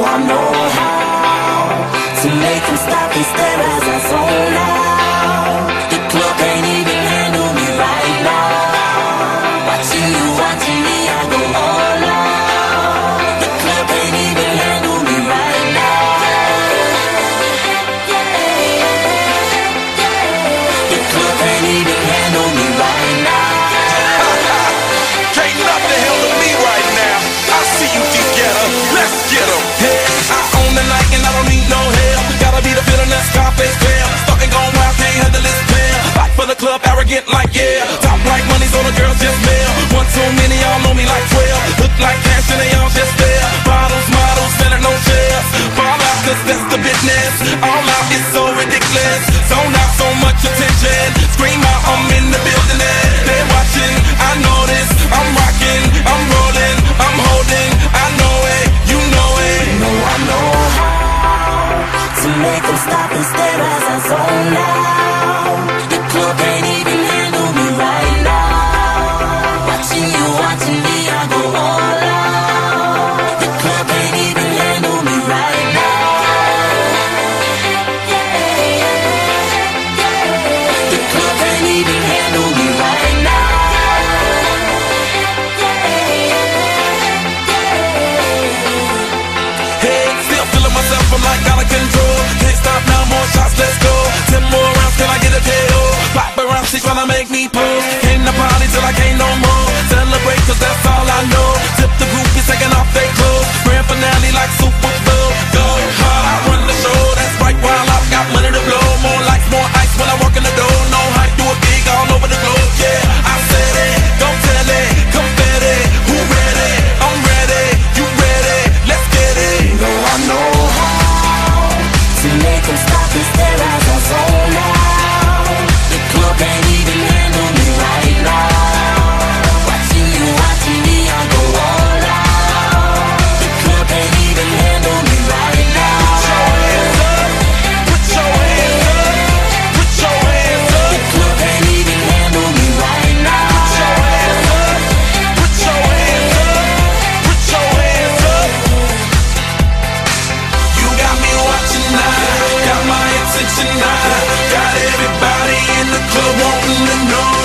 I know how to make them stop and stare as I zone out. The club can't even handle me right now. Watching you, watching me, I go all out. The club can't even handle me right now. The club can't even handle me right now. Can't nothing handle me right now. I see you together, let's get 'em. Hey, I own the night and I don't need no help. Gotta be the feeling that Scarface fell. Starting going wild, can't handle this pair. Fight for the club, arrogant like yeah. Top like money, so the girls just mail. One too many, y'all know me like 12. Look like cash and they all just there. Bottles, models, selling no shares. Fall out, cause that's the business. All out is so ridiculous. Zone out, so much attention. Scream out, I'm in the building and they're watching. I know this, I'm rocking, I'm rolling, I'm holding. I know it, you know it. No, I know how to make them stop and stare as I zone out. The club can't even handle me right now. Watching you, watching me, I go all out. The club can't even handle me right now. The club can't even handle me right now. Hey, still feeling myself, I'm like out of control. Can't stop now, more shots, let's go. 10 more rounds till I get a KO. Pop around, she tryna make me pull. Came to party till I can't no more. Celebrate cause that's all I know. Tip the groupies taking off their clothes. Grand finale like Super Bowl. Go hard, I run the show. That's right, while I've got money to blow. More lights, more ice when I walk in the door. No hype, do it big all over the globe. Yeah, I said it, don't tell it. Confetti, who ready? I'm ready, you ready? Let's get it. No, I know how to make them stop and stare as I zone out. The club can't even handle me right now. Watching you, watching me, I go all out. The club can't even handle me right now. Put your hands up, put your hands up. The club can't even handle me right now. Put your hands up, put your hands up, put your hands up. You got me watching now, got my attention now. Got everybody in the club wanting to know.